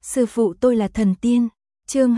Sư phụ tôi là thần tiên. Chương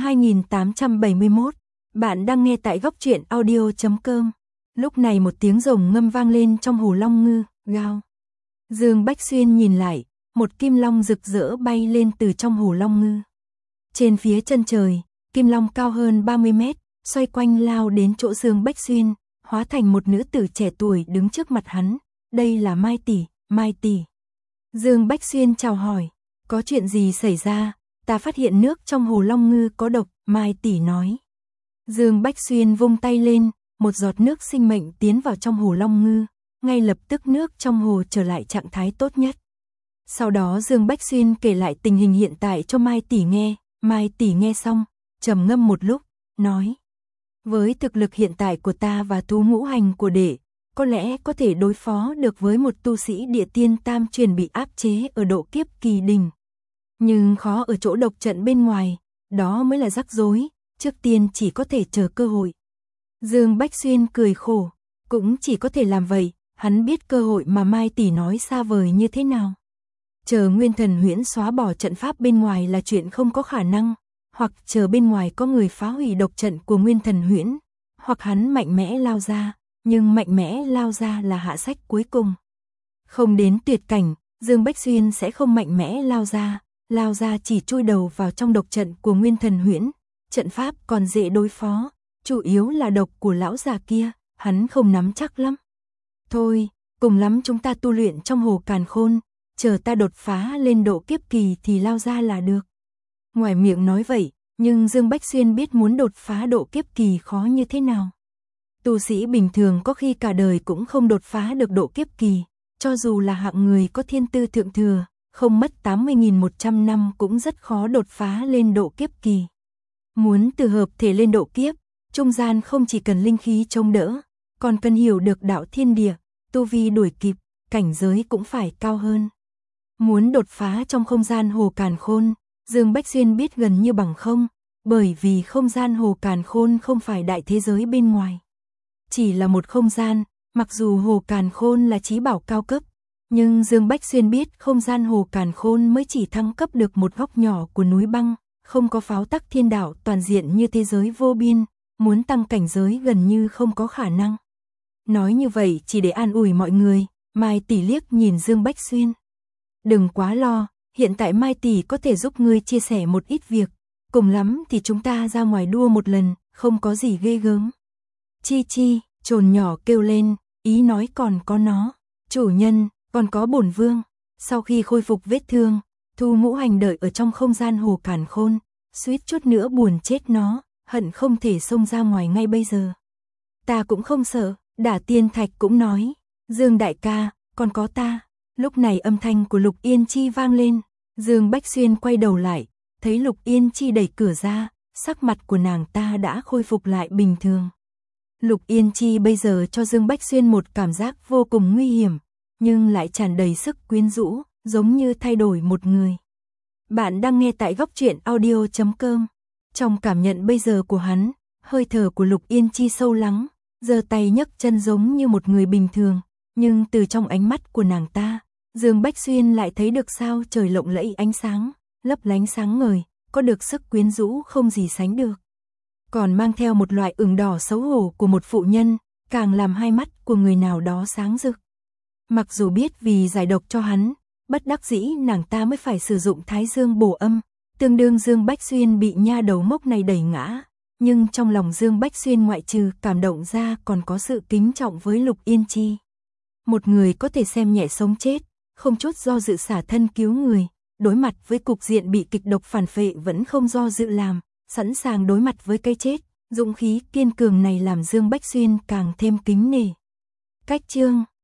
2871. Bạn đang nghe tại góc truyện audio.com. Lúc này một tiếng rồng ngâm vang lên trong hồ Long Ngư, gào. Dương Bách Xuyên nhìn lại, một kim long rực rỡ bay lên từ trong hồ Long Ngư. Trên phía chân trời, kim long cao hơn 30 mét, xoay quanh lao đến chỗ Dương Bách Xuyên, hóa thành một nữ tử trẻ tuổi đứng trước mặt hắn. Đây là Mai tỷ, Mai tỷ. Dương Bách Xuyên chào hỏi, có chuyện gì xảy ra? Ta phát hiện nước trong hồ Long Ngư có độc, Mai tỷ nói. Dương Bách Xuyên vung tay lên, một giọt nước sinh mệnh tiến vào trong hồ Long Ngư, ngay lập tức nước trong hồ trở lại trạng thái tốt nhất. Sau đó Dương Bách Xuyên kể lại tình hình hiện tại cho Mai tỷ nghe, Mai tỷ nghe xong, trầm ngâm một lúc, nói: với thực lực hiện tại của ta và thú ngũ hành của đệ, có lẽ có thể đối phó được với một tu sĩ địa tiên tam truyền bị áp chế ở độ kiếp kỳ đỉnh. Nhưng khó ở chỗ độc trận bên ngoài, đó mới là rắc rối, trước tiên chỉ có thể chờ cơ hội. Dương Bách Xuyên cười khổ, cũng chỉ có thể làm vậy, hắn biết cơ hội mà Mai tỷ nói xa vời như thế nào. Chờ Nguyên Thần Huyễn xóa bỏ trận pháp bên ngoài là chuyện không có khả năng, hoặc chờ bên ngoài có người phá hủy độc trận của Nguyên Thần Huyễn, hoặc hắn mạnh mẽ lao ra, nhưng mạnh mẽ lao ra là hạ sách cuối cùng. Không đến tuyệt cảnh, Dương Bách Xuyên sẽ không mạnh mẽ lao ra chỉ chui đầu vào trong độc trận của Nguyên Thần Huyễn, trận pháp còn dễ đối phó, chủ yếu là độc của lão già kia, hắn không nắm chắc lắm. Thôi, cùng lắm chúng ta tu luyện trong hồ Càn Khôn, chờ ta đột phá lên độ kiếp kỳ thì lao ra là được. Ngoài miệng nói vậy, nhưng Dương Bách Xuyên biết muốn đột phá độ kiếp kỳ khó như thế nào. Tu sĩ bình thường có khi cả đời cũng không đột phá được độ kiếp kỳ, cho dù là hạng người có thiên tư thượng thừa, không mất 80.100 năm cũng rất khó đột phá lên độ kiếp kỳ. Muốn từ hợp thể lên độ kiếp, trung gian không chỉ cần linh khí chống đỡ, còn cần hiểu được đạo thiên địa, tu vi đuổi kịp, cảnh giới cũng phải cao hơn. Muốn đột phá trong không gian hồ Càn Khôn, Dương Bách Xuyên biết gần như bằng không, bởi vì không gian hồ Càn Khôn không phải đại thế giới bên ngoài. Chỉ là một không gian, mặc dù hồ Càn Khôn là chí bảo cao cấp, nhưng Dương Bách Xuyên biết không gian hồ Càn Khôn mới chỉ thăng cấp được một góc nhỏ của núi băng, không có pháo tắc thiên đạo toàn diện như thế giới vô biên, muốn tăng cảnh giới gần như không có khả năng. Nói như vậy chỉ để an ủi mọi người, Mai tỷ liếc nhìn Dương Bách Xuyên. Đừng quá lo, hiện tại Mai tỷ có thể giúp ngươi chia sẻ một ít việc, cùng lắm thì chúng ta ra ngoài đua một lần, không có gì ghê gớm. Chi chi, trồn nhỏ kêu lên, ý nói còn có nó, chủ nhân, còn có bổn vương. Sau khi khôi phục vết thương, Thu Ngũ Hành đợi ở trong không gian hồ Càn Khôn, suýt chút nữa buồn chết nó, hận không thể xông ra ngoài ngay bây giờ. Ta cũng không sợ, Đả Tiên Thạch cũng nói, Dương đại ca, còn có ta. Lúc này âm thanh của Lục Yên Chi vang lên, Dương Bách Xuyên quay đầu lại, thấy Lục Yên Chi đẩy cửa ra, sắc mặt của nàng ta đã khôi phục lại bình thường. Lục Yên Chi bây giờ cho Dương Bách Xuyên một cảm giác vô cùng nguy hiểm, nhưng lại tràn đầy sức quyến rũ, giống như thay đổi một người. Bạn đang nghe tại góc truyện audio.com. Trong cảm nhận bây giờ của hắn, hơi thở của Lục Yên Chi sâu lắng, giơ tay nhấc chân giống như một người bình thường, nhưng từ trong ánh mắt của nàng ta, Dương Bách Xuyên lại thấy được sao trời lộng lẫy ánh sáng, lấp lánh sáng ngời, có được sức quyến rũ không gì sánh được. Còn mang theo một loại ửng đỏ xấu hổ của một phụ nhân, càng làm hai mắt của người nào đó sáng rực. Mặc dù biết vì giải độc cho hắn, bất đắc dĩ nàng ta mới phải sử dụng Thái Dương bổ âm, tương đương Dương Bách Xuyên bị nha đầu mốc này đẩy ngã, nhưng trong lòng Dương Bách Xuyên ngoại trừ cảm động ra còn có sự kính trọng với Lục Yên Chi. Một người có thể xem nhẹ sống chết, không chút do dự xả thân cứu người, đối mặt với cục diện bị kịch độc phản phệ vẫn không do dự làm, sẵn sàng đối mặt với cái chết, dũng khí kiên cường này làm Dương Bách Xuyên càng thêm kính nể. Cách chương